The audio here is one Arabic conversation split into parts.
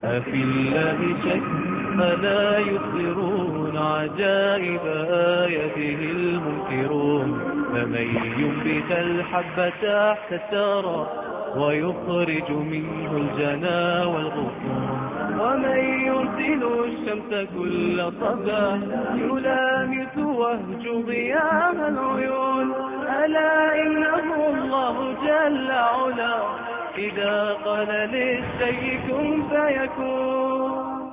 أفي الله شك ألا يبصرون عجائب آياته المنكرون فمن ينبت الحب تحت الثرى ويخرج منه الجنا والغصون ومن يرسل الشمس كل صباح يلامس وهج ضياء العيون ألا إنه الله جل علا إذا قال للشيء كن فيكون.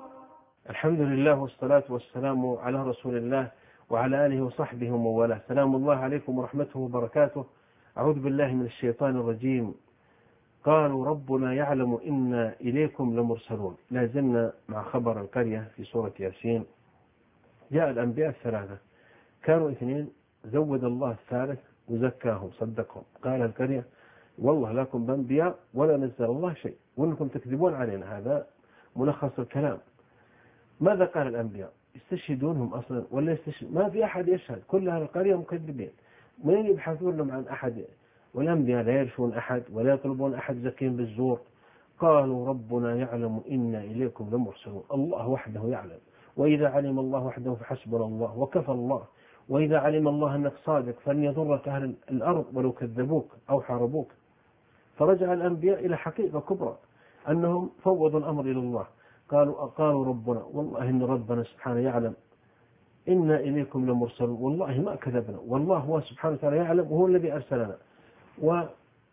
الحمد لله والصلاة والسلام على رسول الله وعلى آله وصحبه وموالاه. سلام الله عليكم ورحمته وبركاته. أعوذ بالله من الشيطان الرجيم. قالوا ربنا يعلم إنا إليكم لمرسلون. لا زلنا مع خبر القرية في سورة ياسين. جاء الأنبياء الثلاثة، كانوا اثنين، زود الله الثالث وزكاهم صدقهم. قال القرية والله لكم بأنبياء ولا نزل الله شيء وإنكم تكذبون علينا. هذا ملخص الكلام. ماذا قال الأنبياء؟ يستشهدونهم أصلا ولا يستشهد؟ ما في أحد يشهد، كل أهل القرية مكذبين. من يبحثون لهم عن أحد؟ والأنبياء لا يرشون أحد ولا يطلبون أحد زكين بالزور. قالوا ربنا يعلم إنا إليكم لمرسلون. الله وحده يعلم، وإذا علم الله وحده فحسبنا الله وكفى الله، وإذا علم الله أنك صادق فلن يضرك أهل الأرض ولو كذبوك أو حاربوك. فرجع الأنبياء إلى حقيقة كبرى أنهم فوضوا الأمر إلى الله. قالوا ربنا والله إن ربنا سبحانه يعلم إنا إليكم لمرسلون، والله ما كذبنا، والله هو سبحانه وتعالى يعلم وهو الذي أرسلنا. وما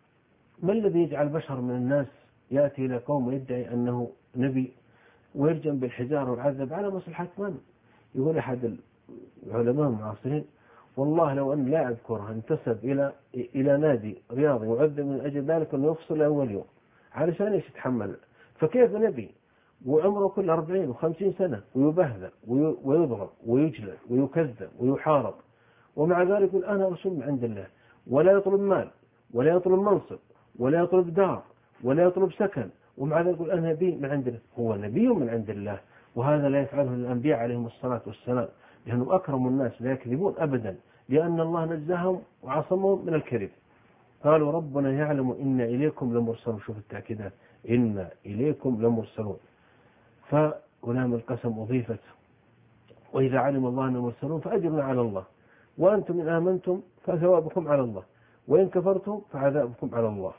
الذي يجعل بشر من الناس يأتي إلى قوم ويدعي أنه نبي ويرجم بالحجار والعذاب على مصلحة من؟ يقول أحد العلماء المعاصرين والله لو أن لا أذكرها انتسب إلى نادي رياضي وعذب من أجل ذلك أنه يفصل أول يوم علشان إيش يتحمل؟ فكيف نبي وعمره كل 40 و50 سنة ويبهذل ويضرب ويجلد ويكذب ويحارب، ومع ذلك يقول أنا رسول من عند الله، ولا يطلب مال ولا يطلب منصب ولا يطلب دار ولا يطلب سكن، ومع ذلك يقول أنا نبي من عند الله. هو نبي من عند الله، وهذا لا يفعله الأنبياء عليهم الصلاة والسلام، لأنهم أكرم الناس لا يكذبون أبدا، لأن الله نزههم وعصمهم من الكذب. قالوا ربنا يعلم إنا إليكم لمرسلون. شوف التأكيدات، إنا إليكم لمرسلون. فولام القسم أضيفت، وإذا علم الله أن مرسلون فأجرنا على الله، وأنتم إن آمنتم فثوابكم على الله، وإن كفرتم فعذابكم على الله.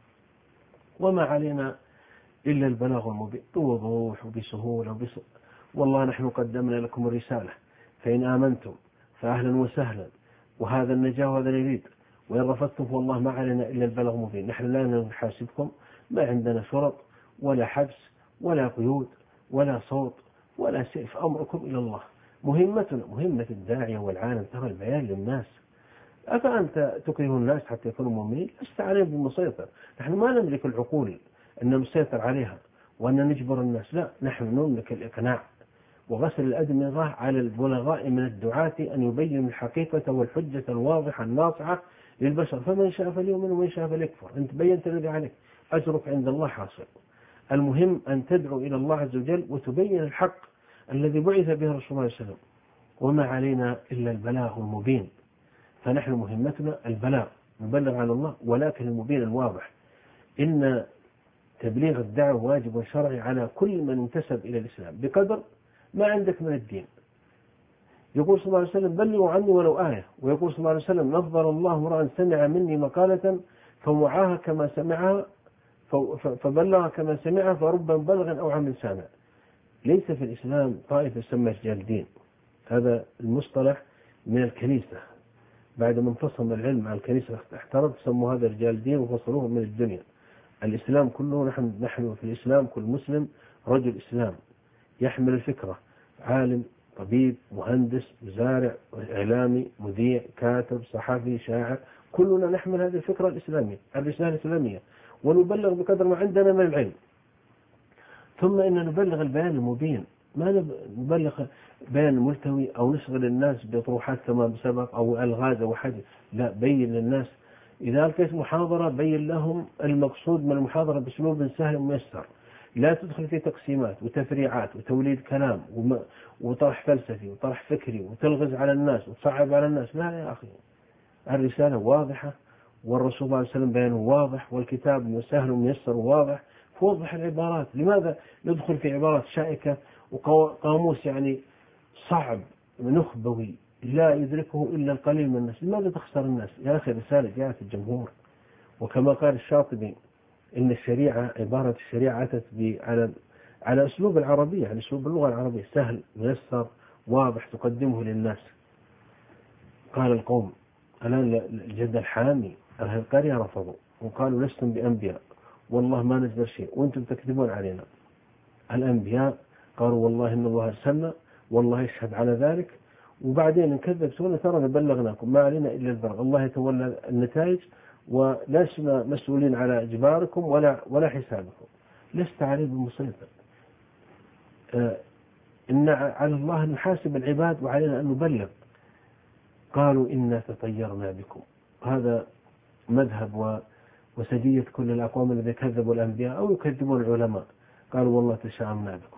وما علينا إلا البلاغ المبين، بوضوح وبسهولة والله نحن قدمنا لكم الرسالة، فإن آمنتم فأهلا وسهلا، وهذا النجاة وهذا اليريد، وإن رفضتم فوالله ما علينا إلا البلاغ المبين. نحن لا نحاسبكم، ما عندنا شرط ولا حبس ولا قيود ولا صوت ولا سيف، أمركم إلى الله. مهمتنا مهمة الداعية والعالم ترى البيان للناس. أفأنت تكره الناس حتى يكونوا مؤمنين؟ لست عليهم بمسيطر. نحن ما نملك العقول أن نسيطر عليها وأن نجبر الناس، لا، نحن نملك الإقناع وغسل الأدمغة على البلغاء من الدعاة أن يبين الحقيقة والحجة الواضحة الناصعة للبشر، فمن شاء فليؤمن ومن شاء فليكفر. أنت بينت الذي عليك، أجرك عند الله حاصل. المهم أن تدعو إلى الله عز وجل وتبين الحق الذي بعث به الرسول صلى الله عليه وسلم، وما علينا إلا البلاغ المبين. فنحن مهمتنا البلاغ، نبلغ عن الله، ولكن المبين الواضح. إن تبليغ الدعوة واجب شرعي على كل من انتسب إلى الإسلام بقدر ما عندك من الدين. يقول صلى الله عليه وسلم بلغوا عني ولو آية، ويقول صلى الله عليه وسلم نظر الله امرأ سمع مني مقالة فوعاها كما سمعها فبلغ كما سمعها فرب بلغ أو عمل سامع. ليس في الإسلام طائفة تسمى رجال دين، هذا المصطلح من الكنيسة بعد ما انفصل العلم عن الكنيسة احترف سموا هذا رجال دين وفصلوه من الدنيا. الإسلام كله نحن في الإسلام كل مسلم رجل إسلام يحمل الفكرة، عالم طبيب مهندس مزارع إعلامي مذيع كاتب صحفي شاعر، كلنا نحمل هذه الفكرة الإسلامية الرسالة الإسلامية، ونبلغ بقدر ما عندنا من العلم. ثم إن نبلغ البيان المبين، ما نبلغ بيان ملتوي أو نشغل الناس بطروحات كما سبق أو ألغاز أو حاجة، لا، بين للناس. إذا ألقيت محاضرة بين لهم المقصود من المحاضرة بأسلوب سهل وميسر، لا تدخل في تقسيمات وتفريعات وتوليد كلام وطرح فلسفي وطرح فكري وتلغز على الناس وتصعب على الناس. لا يا أخي، الرسالة واضحة والرسول صلى الله عليه وسلم بيانه واضح والكتاب سهل وميسر وواضح، فوضح العبارات. لماذا ندخل في عبارات شائكة وقاموس يعني صعب نخبوي لا يدركه إلا القليل من الناس؟ لماذا تخسر الناس؟ يا أخي رسالة جاءت الجمهور. وكما قال الشاطبي إن الشريعة، عبارة الشريعة أتت على أسلوب العربية، على أسلوب اللغة العربية، سهل ميسر واضح تقدمه للناس. قال القوم الآن الجد الحامي أهل القرية رفضوا وقالوا لستم بأنبياء والله ما نزل شيء وأنتم تكذبون علينا. الأنبياء قالوا والله إن الله أرسلنا والله يشهد على ذلك، وبعدين نكذب ترى بلغناكم ما علينا إلا البلاغ، الله يتولى النتائج ولسنا مسؤولين على إجباركم ولا حسابكم، لست عليه بمسيطر. إن على الله أن نحاسب العباد وعلينا أن نبلغ. قالوا إنا تطيرنا بكم. هذا مذهب وسجية كل الأقوام الذين كذبوا الأنبياء أو يكذبون العلماء. قالوا والله تشاءمنا بكم.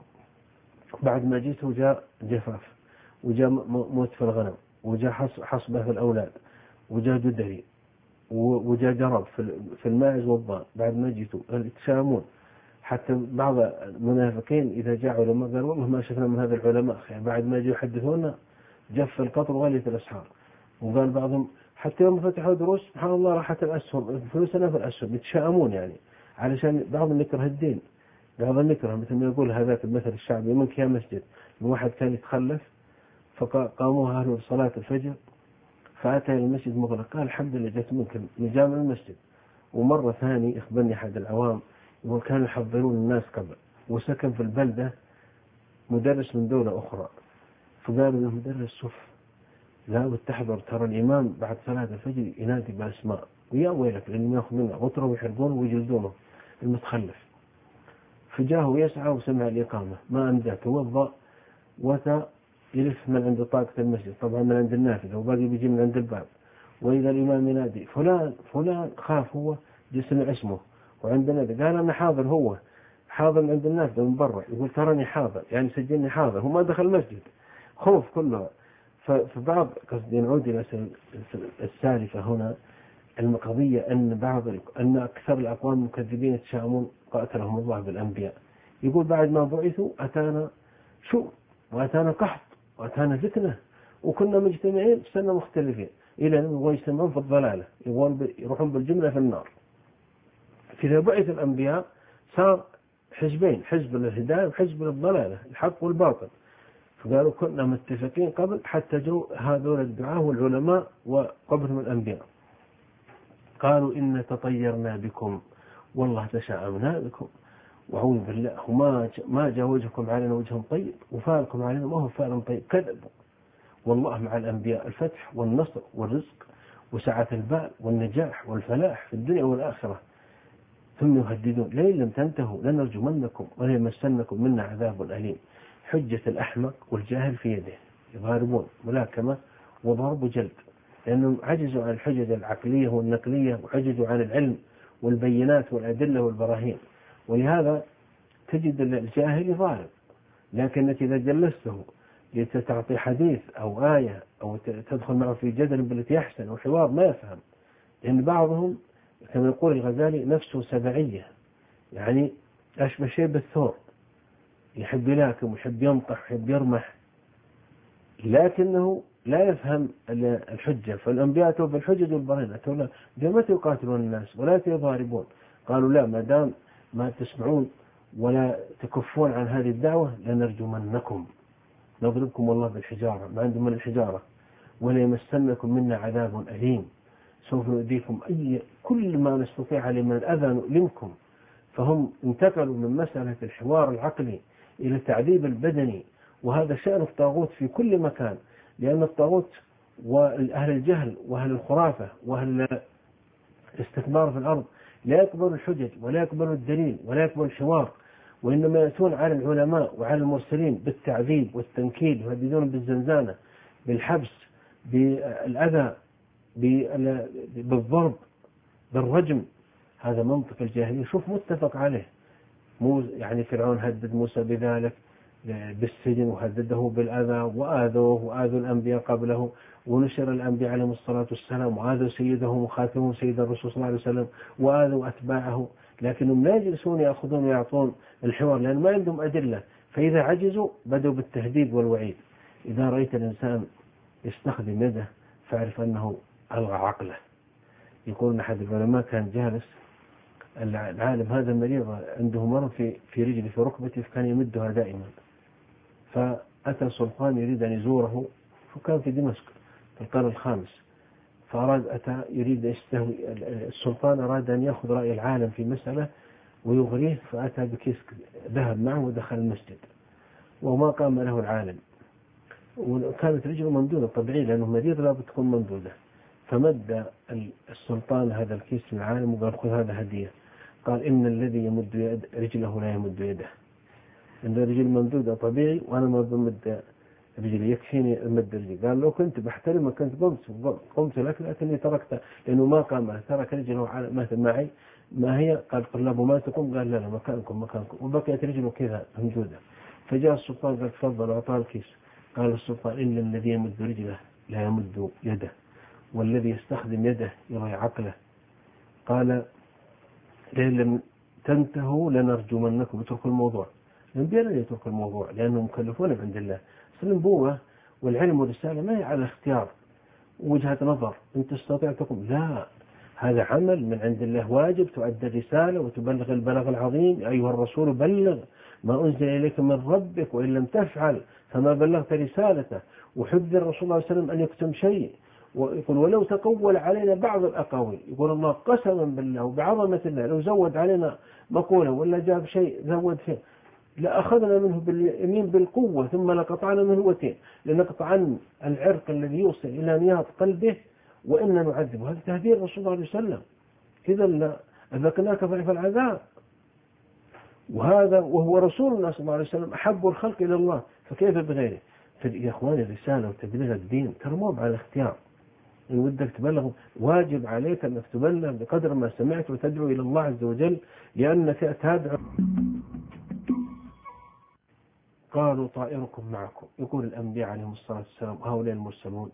بعد ما جيته جاء جفاف، وجاء موت في الغنم، وجاء حصبة في الأولاد، وجاء جدري، وجاء جرب في الماعز والضان. بعد ما جيته يتشاءمون. حتى بعض المنافقين إذا جاء علماء قالوا والله ما شفنا من هذا العلماء خير، بعد ما جاءوا يحدثونا جف القطر وغليت الأسعار. وقال بعضهم حتى يوم فتحوا دروس سبحان الله راحت الأسهم، فلوسنا في الأسهم. يتشاءمون يعني علشان بعضهم يكره الدين، بعضهم يكره، مثل ما يقول هذاك المثل الشعبي منك يا مسجد. واحد كان يتخلف فقاموا أهل صلاة الفجر فأتى إلى المسجد مغلق، قال الحمد لله جت منك من جامع المسجد. ومرة ثانية إخبرني أحد العوام وكانوا يحضرون الناس قبل، وسكن في البلدة مدرس من دولة أخرى، فقالوا له مدرس شوف لا وتحضر ترى الإمام بعد صلاة الفجر ينادي بأسماء، ويا ويلك لأنهم يأخذ منه غطرة ويحرقونه ويجلدونه المتخلف. فجاه يسعى وسمع الإقامة ما أمدى توضأ وتا يلف من عند طاقة المسجد، طبعا من عند النافذة، وباقي بيجي من عند الباب. وإذا الإمام ينادي فلان فلان، خاف هو يسمع اسمه وعندنا قال أنا حاضر، هو حاضر من عند النافذة من برا، يقول تراني حاضر يعني سجلني حاضر، هو ما دخل المسجد، خوف كله. فبعض قصدي نعود إلى السالفة هنا، القضية أن أكثر الأقوام المكذبين يتشاءمون قاتلهم الله بالأنبياء. يقول بعد ما بعثوا أتانا شو وأتانا قحط وأتانا فتنة وكنا مجتمعين سنة مختلفين، إلى أن يبغون يجتمعون في الضلالة، يروحون بالجملة في النار. فإذا بعث الأنبياء صار حزبين، حزب للهداية وحزب للضلالة، الحق والباطل. فقالوا كنا متفقين قبل حتى جو هذول الدعاة والعلماء وقبلهم الأنبياء. قالوا إن تطيرنا بكم والله تشاءمنا بكم وأعوذ بالله ما جاء وجهكم علينا وجه طيب وفعلكم علينا ما هو فعل طيب. كذبوا والله مع الأنبياء الفتح والنصر والرزق وسعة البال والنجاح والفلاح في الدنيا والآخرة، ثم يهددون لئن لم تنتهوا لنرجمنكم وليمسنكم منا عذاب أليم. حجة الأحمق والجاهل في يده، يضاربون ملاكمة وضرب جلد، لأنهم عجزوا عن الحجج العقلية والنقلية وعجزوا عن العلم والبينات والأدلة والبراهين. ولهذا تجد الجاهل يضارب، لكنك إذا جلسته لتعطي حديث أو آية أو تدخل معه في جدل بالتي يحسن وحوار ما يفهم، لأن بعضهم كما يقول الغزالي نفسه سبعية، يعني أشبه شيء بالثور، يحب يلاكم ويحب ينطح ويحب يرمح، لكنه لا يفهم الحجة. فالأنبياء أتوا بالحجج والبراهين، أتوا متى يقاتلون الناس ولا يضاربون. قالوا لا ما دام ما تسمعون ولا تكفون عن هذه الدعوة لنرجمنكم، نضربكم والله بالحجارة، ما عندهم من الحجارة، وليمسنكم منا عذاب أليم، سوف نؤذيكم كل ما نستطيع عليه من الأذى نؤلمكم. فهم انتقلوا من مسألة الحوار العقلي إلى التعذيب البدني، وهذا شأن الطاغوت في كل مكان، لأن الطاغوت وأهل الجهل وأهل الخرافة وأهل الاستكبار في الأرض لا يقبلوا الحجج ولا يقبلوا الدليل ولا يقبلوا الحوار، وإنما يأتون على العلماء وعلى المرسلين بالتعذيب والتنكيل، يهددون بالزنزانة بالحبس بالأذى بالضرب بالرجم. هذا منطق الجاهلية، شوف متفق عليه. يعني فرعون هدد موسى بذلك بالسجن وهدده بالأذى، وآذوا الأنبياء قبله، ونشر الأنبياء عليهم الصلاة والسلام، وآذوا سيدهم وخاتمهم سيد الرسول صلى الله عليه وسلم، وآذوا أتباعه لكنهم لا يجلسون يأخذون ويعطون الحوار لأن ما عندهم أدلة. فإذا عجزوا بدأوا بالتهديد والوعيد. إذا رأيت الإنسان يستخدم يده فاعرف أنه ألغى عقله. يقول أحد العلماء كان جالس العالم هذا المريض عنده مرض في رجله في ركبته فكان يمدها دائما. فأتى سلطان يريد أن يزوره وكان في دمشق في القرن الخامس. يريد يستهوي السلطان أراد أن يأخذ رأي العالم في مسألة ويغريه. فأتى بكيس ذهب معه ودخل المسجد وما قام له العالم. وكانت رجله ممدودة طبيعي لأنه مريض لابد تكون ممدودة. فمد السلطان هذا الكيس للعالم وقال خذ هذا هدية. قال إن الذي يمد رجله لا يمد يده. إن الرجل ممدودة طبيعي وأنا ما بمد رجلي يكفيني أمد رجلي. قال لو كنت بحترمك كنت قمت لك لكني تركته لأنه ما قام ترك رجله مثل معي ما هي. قال طلاب ما تقوم. قال لا مكانكم وبقيت رجله كذا ممدودة. فجاء السلطان قال تفضل وأعطاه الكيس. قال السلطان إن الذي يمد رجله لا يمد يده والذي يستخدم يده يرى عقله. قال لئن لم تنتهوا لنرجمنكم. اتركوا الموضوع. الأنبياء لا يتركوا الموضوع لأنهم مكلفون عند الله. النبوة والعلم والرسالة ما هي على اختيار وجهة نظر أنت تستطيع تقوم. لا، هذا عمل من عند الله واجب. تؤدي الرسالة وتبلغ البلاغ العظيم. أيها الرسول بلغ ما أنزل إليك من ربك وإن لم تفعل فما بلغت رسالته. وحذر الرسول صلى الله عليه وسلم أن يكتم شيء. ويقول ولو تقول علينا بعض الأقاويل. يقول الله قسما بالله وبعظمة الله لو زود علينا مقولة ولا جاب شيء زود فيه لأخذنا منه باليمين بالقوة ثم لقطعنا منه وتين. لنقطعن العرق الذي يوصل إلى نياط قلبه وإن نعذبه. هذا تهديد الرسول صلى الله عليه وسلم. إذا أذقناك ضعف العذاب. وهو رسول الله صلى الله عليه وسلم أحب الخلق إلى الله فكيف بغيره. يا إخواني الرسالة وتبليغ الدين ترى مو على الاختيار. إن ودك تبلغ واجب عليك أنك تبلغ بقدر ما سمعت وتدعو إلى الله عز وجل لأنك تدعو. قالوا طائركم معكم. يقول الأنبياء عليهم الصلاة والسلام هؤلاء المرسلون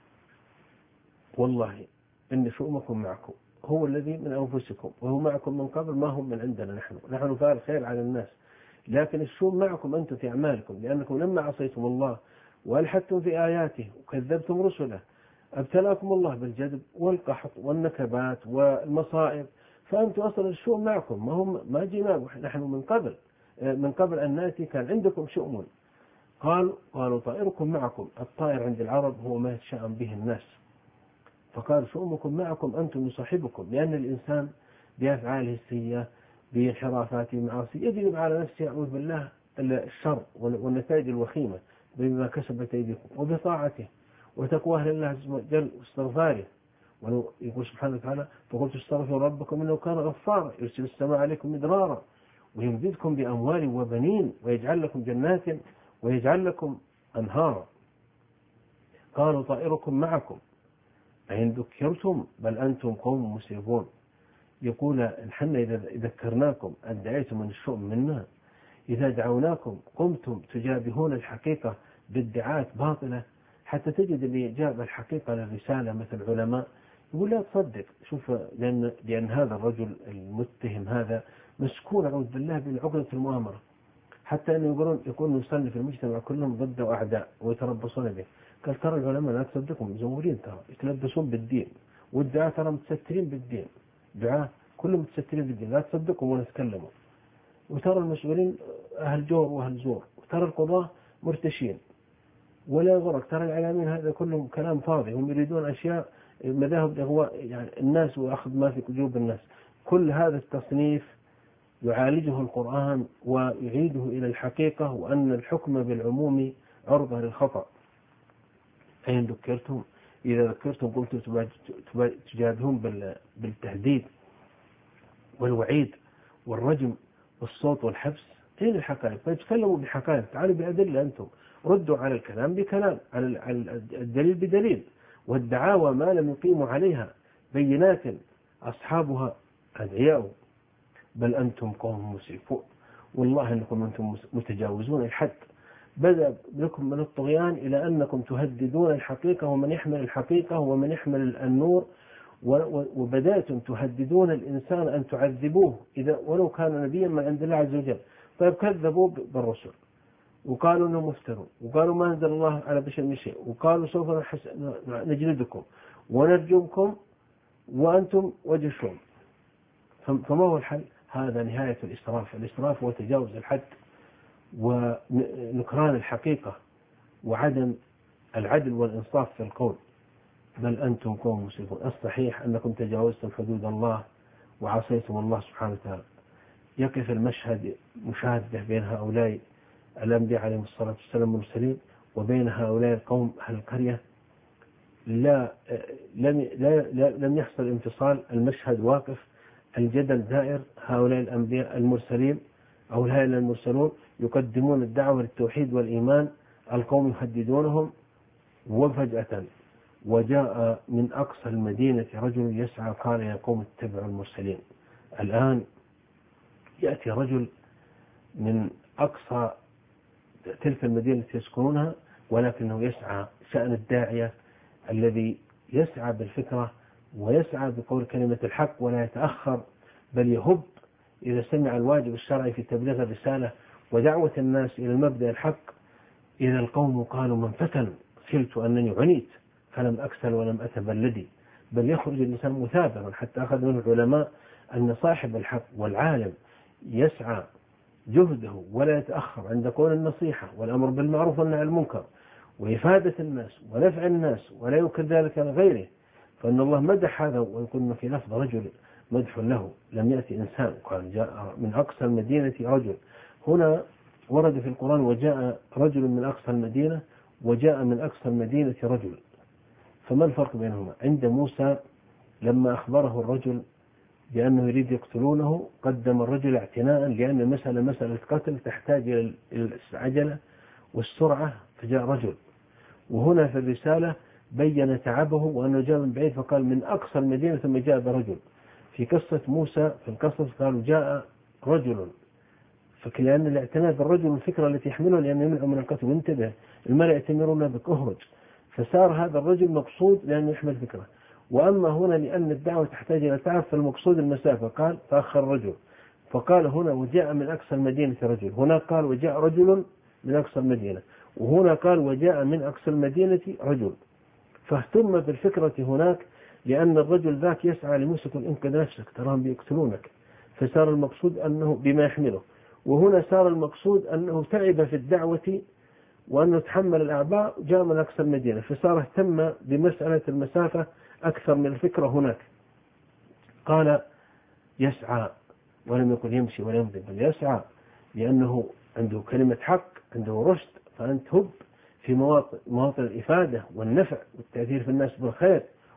والله إن شؤمكم معكم هو الذي من أنفسكم وهو معكم من قبل ما هم من عندنا. نحن فاعل خير على الناس لكن الشؤم معكم أنتم في أعمالكم لأنكم لما عصيتم الله وألحدتم في آياته وكذبتم رسله ابتلاكم الله بالجدب والقحط والنكبات والمصائب. فأنتم أصلا الشؤم معكم ما جيناكم. نحن من قبل أن نأتي كان عندكم شؤم. قالوا طائركم معكم. الطائر عند العرب هو ما يتشائم به الناس. فقال شؤمكم معكم أنتم يصاحبكم لأن الإنسان بأفعاله السيئة بانحرافاته معاصي يجلب على نفسه أعوذ بالله الشر والنتائج الوخيمة بما كسبت أيديكم وبطاعته وتقواه لله عز وجل واستغفاره. ويقول سبحانه وتعالى فقلت استغفروا ربكم إنه كان غفارا يرسل السماء عليكم مدرارا ويمددكم بأموال وبنين ويجعل لكم جنات ويجعل لكم أنهارا. قالوا طائركم معكم أين ذكرتم بل أنتم قوم مسرفون. يقول نحن إذا ذكرناكم أدعيتم من الشؤم منا. إذا دعوناكم قمتم تجابهون الحقيقة بادعاءات باطلة حتى تجد اللي جاب الحقيقة للرسالة مثل العلماء يقول لا تصدق. شوف لأن هذا الرجل المتهم هذا مسكون أعوذ بالله بالعقدة المؤامرة حتى أنه يقولون يصنف المجتمع كلهم ضده أعداء ويتربصون به. قال ترى العلماء لا تصدقهم مزورين ترى يتلبسون بالدين والدعاء ترى متسترين بالدين. دعاء كلهم متسترين بالدين لا تصدقهم ولا تكلموا. وترى المسؤولين أهل جور وأهل زور. وترى القضاة مرتشين ولا غرق. ترى العلامين هذا كلهم كلام فاضي. هم يريدون أشياء مذاهب إغواء يعني الناس وأخذ ما في قلوب الناس. كل هذا التصنيف يعالجه القرآن ويعيده إلى الحقيقة وأن الحكم بالعموم عرضة للخطأ. أين ذكرتم إذا ذكرتم قمتم تجادهون بالتهديد والوعيد والرجم والصوت والحبس. أين الحقائق؟ فيتكلموا بحقائق. تعالوا بأدلة أنتم ردوا على الكلام بكلام على الدليل بدليل والدعاوى ما لم يقيموا عليها بينات أصحابها أدعياء بل أنتم قوم مسرفون. والله أنكم أنتم متجاوزون الحد. بدأ لكم من الطغيان إلى أنكم تهددون الحقيقة ومن يحمل الحقيقة ومن يحمل النور وبدأتم تهددون الإنسان أن تعذبوه إذا ولو كان نبيا من عند الله عز وجل. طيب كذبوا بالرسل وقالوا أنهم مفترون وقالوا ما أنزل الله على بشر من شيء وقالوا سوف نجلدكم ونرجمكم وأنتم وجشون. فما هو الحل؟ هذا نهاية الإسراف. الإسراف هو تجاوز الحد ونكران الحقيقة وعدم العدل والإنصاف في القول. بل أنتم قوم مسرفون. الصحيح أنكم تجاوزتم حدود الله وعصيتم الله سبحانه وتعالى. يقف المشهد مشاهدة بين هؤلاء الأنبياء عليهم الصلاة والسلام المرسلين وبين هؤلاء القوم أهل القرية. لم يحصل انفصال. المشهد واقف، الجدل دائر. هؤلاء الأنبياء المرسلين أو هؤلاء المرسلون يقدمون الدعوة للتوحيد والإيمان، القوم يهددونهم. وفجأة وجاء من أقصى المدينة رجل يسعى قال يا قوم اتبعوا المرسلين. الآن يأتي رجل من أقصى تلك المدينة التي يسكنونها ولكنه يسعى شأن الداعية الذي يسعى بالفكرة ويسعى بقول كلمة الحق ولا يتأخر بل يهب إذا سمع الواجب الشرعي في تبليغ الرسالة ودعوة الناس إلى المبدأ الحق. إذا القوم قالوا من فتن خلت أنني عنيت فلم أكسل ولم أتبلدي. بل يخرج الإنسان مثابرا. حتى أخذ منه العلماء أن صاحب الحق والعالم يسعى جهده ولا يتأخر عند قول النصيحة والأمر بالمعروف والنهي عن المنكر وإفادة الناس ونفع الناس ولا يوكل ذلك لغيره. فإن الله مدح هذا ويكون في لفظ رجل مدح له. لم يأتي إنسان قال جاء من أقصى المدينة رجل. هنا ورد في القرآن وجاء رجل من أقصى المدينة وجاء من أقصى المدينة رجل. فما الفرق بينهما؟ عند موسى لما أخبره الرجل بأنه يريد يقتلونه قدم الرجل اعتناء لأن المسألة مسألة قتل تحتاج إلى العجلة والسرعة فجاء رجل. وهنا في الرسالة بين تعبه وأنه جاء من بعيد فقال من أقصى المدينة ثم جاء برجل. في قصة موسى في القصص قالوا جاء رجل فلأن الاعتناء بالرجل الفكرة التي يحمله لأنه يمنع من القتل. وانتبه الملأ يأتمرون بك أهرج. فصار هذا الرجل مقصود لأنه يحمل فكرة. وأما هنا لأن الدعوة تحتاج إلى تعب فالمقصود المسافة قال تأخر رجل. فقال هنا وجاء من أقصى المدينة رجل. هنا قال وجاء رجل من أقصى المدينة وهنا قال وجاء من أقصى المدينة رجل. فاهتم بالفكرة هناك لأن الرجل ذاك يسعى لموسى يقول انقذ نفسك تراهم بيقتلونك. فصار المقصود أنه بما يحمله. وهنا صار المقصود أنه تعب في الدعوة وأنه تحمل الأعباء جاء من أقصى المدينة. فصار اهتم بمسألة المسافة أكثر من الفكرة هناك. قال يسعى ولم يقل يمشي ولا يمضي بل يسعى لأنه عنده كلمة حق عنده رشد. فأنت هب في مواطن الإفادة والنفع والتأثير في الناس بالخير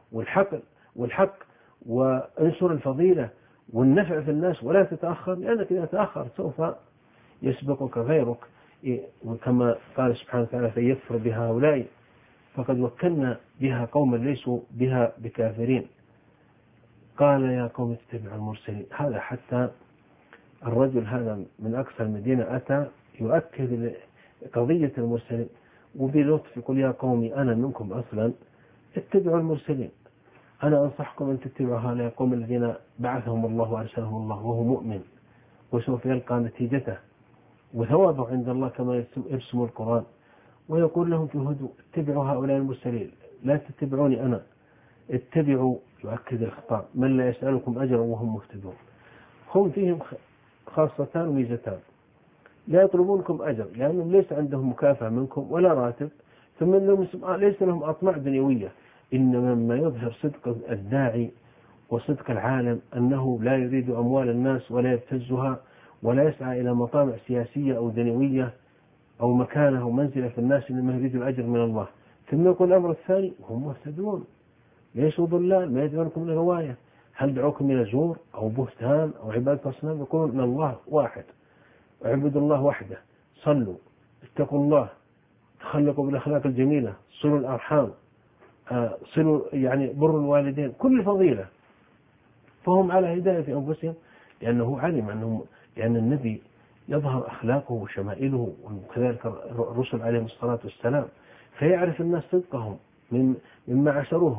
والحق وانشر الفضيلة والنفع في الناس ولا تتأخر لأنك إذا تأخر سوف يسبقك غيرك. وكما قال سبحانه وتعالى فيكفر بها هؤلاء فقد وكلنا بها قوما ليسوا بها بكافرين. قال يا قوم اتبعوا المرسلين. هذا حتى الرجل هذا من أقصى المدينة أتى يؤكد قضية المرسلين وبلطف يقول يا قومي أنا منكم أصلا اتبعوا المرسلين. أنا أنصحكم أن تتبعوا هؤلاء القوم الذين بعثهم الله وأرسلهم الله وهو مؤمن وسوف يلقى نتيجته وثوابه عند الله كما يرسم القرآن. ويقول لهم في هدوء اتبعوا هؤلاء المرسلين لا تتبعوني أنا اتبعوا. يؤكد الخطاب من لا يسألكم أجرا وهم مهتدون. هم فيهم خاصتان وميزتان. لا يطلبونكم أجر لأنهم ليس عندهم مكافأة منكم ولا راتب ثم ليس لهم أطماع دنيوية. إنما ما يظهر صدق الداعي وصدق العالم أنه لا يريد أموال الناس ولا يبتزها ولا يسعى إلى مطامع سياسية أو دنيوية أو مكانه أو منزلة في الناس إنما يريد الأجر من الله. ثم يقول الأمر الثاني هم مهتدون ليسوا ضلال ما يدعونكم لغواية. هل دعوكم إلى زور أو بهتان أو عبادة أصنام؟ يقولون إن الله واحد اعبدوا الله وحده صلوا اتقوا الله تخلقوا بالأخلاق الجميلة صلوا الأرحام صلوا يعني بروا الوالدين كل فضيلة. فهم على هداية في أنفسهم لأنه علم أنه لأن النبي يظهر أخلاقه وشمائله وكذلك الرسل عليهم الصلاة والسلام فيعرف الناس صدقهم مما عشروهم.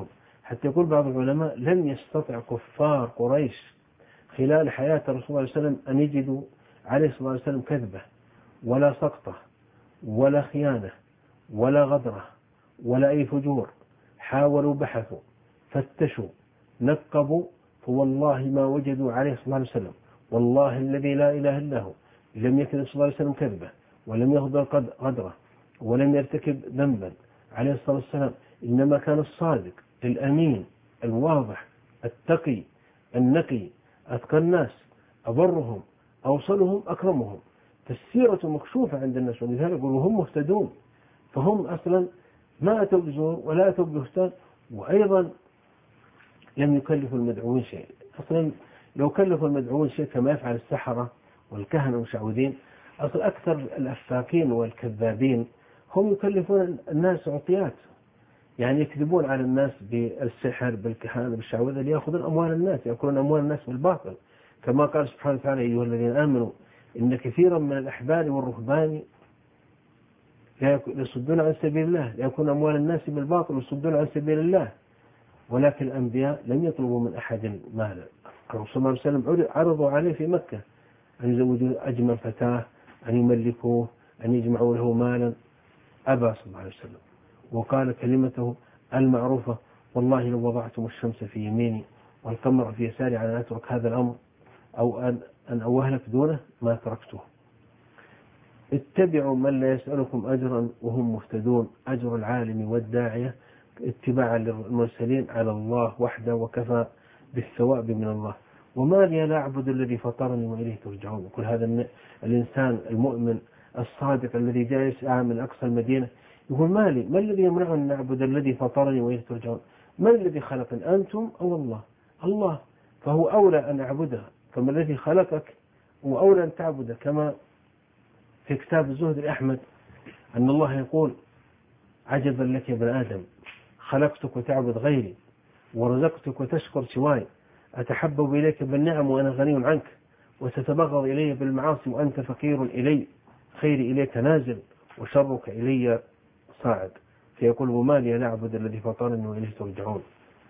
حتى يقول بعض العلماء لم يستطع كفار قريش خلال حياة الرسول صلى الله عليه وسلم أن يجدوا عليه صلى الله عليه وسلم كذبة ولا سقطة ولا خيانة ولا غدرة ولا أي فجور. حاولوا، بحثوا، فتشوا، نقبوا، فوالله ما وجدوا عليه صلى الله عليه وسلم، والله الذي لا إله إلا هو، لم يكن صلى الله عليه وسلم كذبة ولم يغدر غدرة ولم يرتكب ذنبا عليه الصلاة والسلام، إنما كان الصادق الأمين الواضح التقي النقي، أتقى الناس، أبرهم، أوصلهم، أكرمهم. فالسيرة مكشوفة عند الناس، ولذلك يقولوا هم مهتدون. فهم أصلا ما أتوا بزور ولا أتوا ببهتان، وأيضا لم يكلفوا المدعوين شيء. أصلا لو كلفوا المدعوين شيء كما يفعل السحرة والكهنة والمشعوذين، أصلا أكثر الأفاكين والكذابين هم يكلفون الناس عطيات، يعني يكذبون على الناس بالسحر بالكهانة بالشعوذة ليأخذون أموال الناس، يأكلون أموال الناس بالباطل، كما قال سبحانه وتعالى: أيها الذين آمنوا إن كثيرا من الأحبار والرهبان يصدون عن سبيل الله، يأكلون أموال الناس بالباطل ويصدون عن سبيل الله. ولكن الأنبياء لم يطلبوا من أحد مالا. الرسول صلى الله عليه وسلم عرضوا عليه في مكة أن يزوجوا أجمل فتاة، أن يملكوه، أن يجمعوا له مالا، أبى صلى الله عليه وسلم، وقال كلمته المعروفة: والله لو وضعتم الشمس في يميني والقمر في يساري على أن أترك هذا الأمر أو أن أوهلك دونه ما تركته. اتبعوا من لا يسألكم أجرا وهم مهتدون. أجر العالم والداعية اتباعا للمرسلين على الله وحده، وكفى بالثواب من الله. وما لي لا أعبد الذي فطرني وإليه ترجعون. كل هذا الإنسان المؤمن الصادق الذي جاء يسعى من أقصى المدينة يقول: ما لي، ما الذي يمنعني أن أعبد الذي فطرني وإليه ترجعون؟ من الذي خلقني، أنتم أو الله؟ الله، فهو أولى أن أعبده، كما الذي خلقك هو أولى أن تعبده. كما في كتاب الزهد الأحمد أن الله يقول: عجبا لك يا ابن آدم، خلقتك وتعبد غيري، ورزقتك وتشكر سواي، أتحبب إليك بالنعم وأنا غني عنك، وتتبغض إلي بالمعاصي وأنت فقير إلي، خيري إليك نازل وشرك إلي صاعد. فيقول: وما لي لا أعبد الذي فطرني وإليه ترجعون.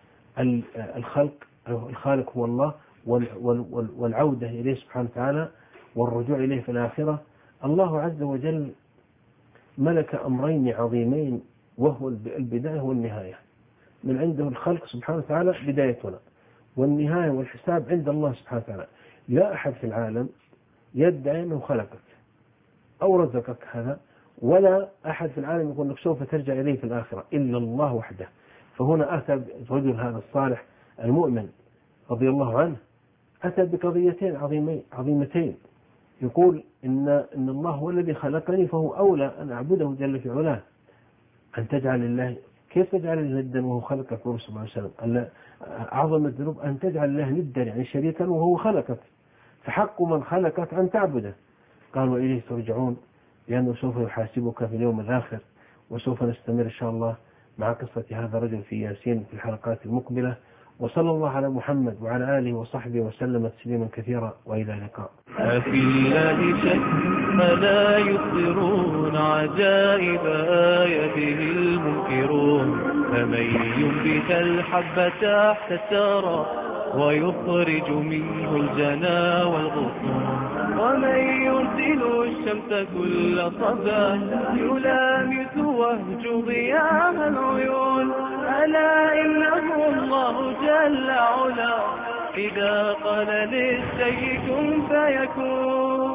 الخالق هو الله، والعودة إليه سبحانه وتعالى والرجوع إليه في الآخرة. الله عز وجل ملك أمرين عظيمين، وهو البداية والنهاية. من عنده الخلق سبحانه وتعالى بدايتنا، والنهاية والحساب عند الله سبحانه وتعالى. لا أحد في العالم يدعي أنه خلقك أو رزقك هذا، ولا أحد في العالم يقول لك سوف ترجع إليه في الآخرة إلا الله وحده. فهنا أتى الرجل هذا الصالح المؤمن رضي الله عنه، أتى بقضيتين عظيمتين. يقول إن الله هو الذي خلقني، فهو أولى أن أعبده جل في علاه. أن تجعل الله، كيف تجعل الله ندا وهو خلقك؟ صلى الله عليه وسلم: أعظم الذنوب أن تجعل الله ندا، يعني شريكا، وهو خلقك، فحق من خلقك أن تعبده. قال: وإليه ترجعون، لأنه سوف يحاسبك في اليوم الآخر. وسوف نستمر إن شاء الله مع قصة هذا الرجل في ياسين في الحلقات المقبلة. وصلى الله على محمد وعلى آله وصحبه وسلم تسليما كثيرا، وإلى اللقاء. أفي الله شك فلا يخبرون عجائب آياته المنكرون. فمن ينبت الحب تحت الثرى ويخرج منه الجنى والغصون، ومن يرسل الشمس كل صباح يلامس وهج ضياء العيون. ألا إنه الله جل علا إذا قال للشيء كن فيكون.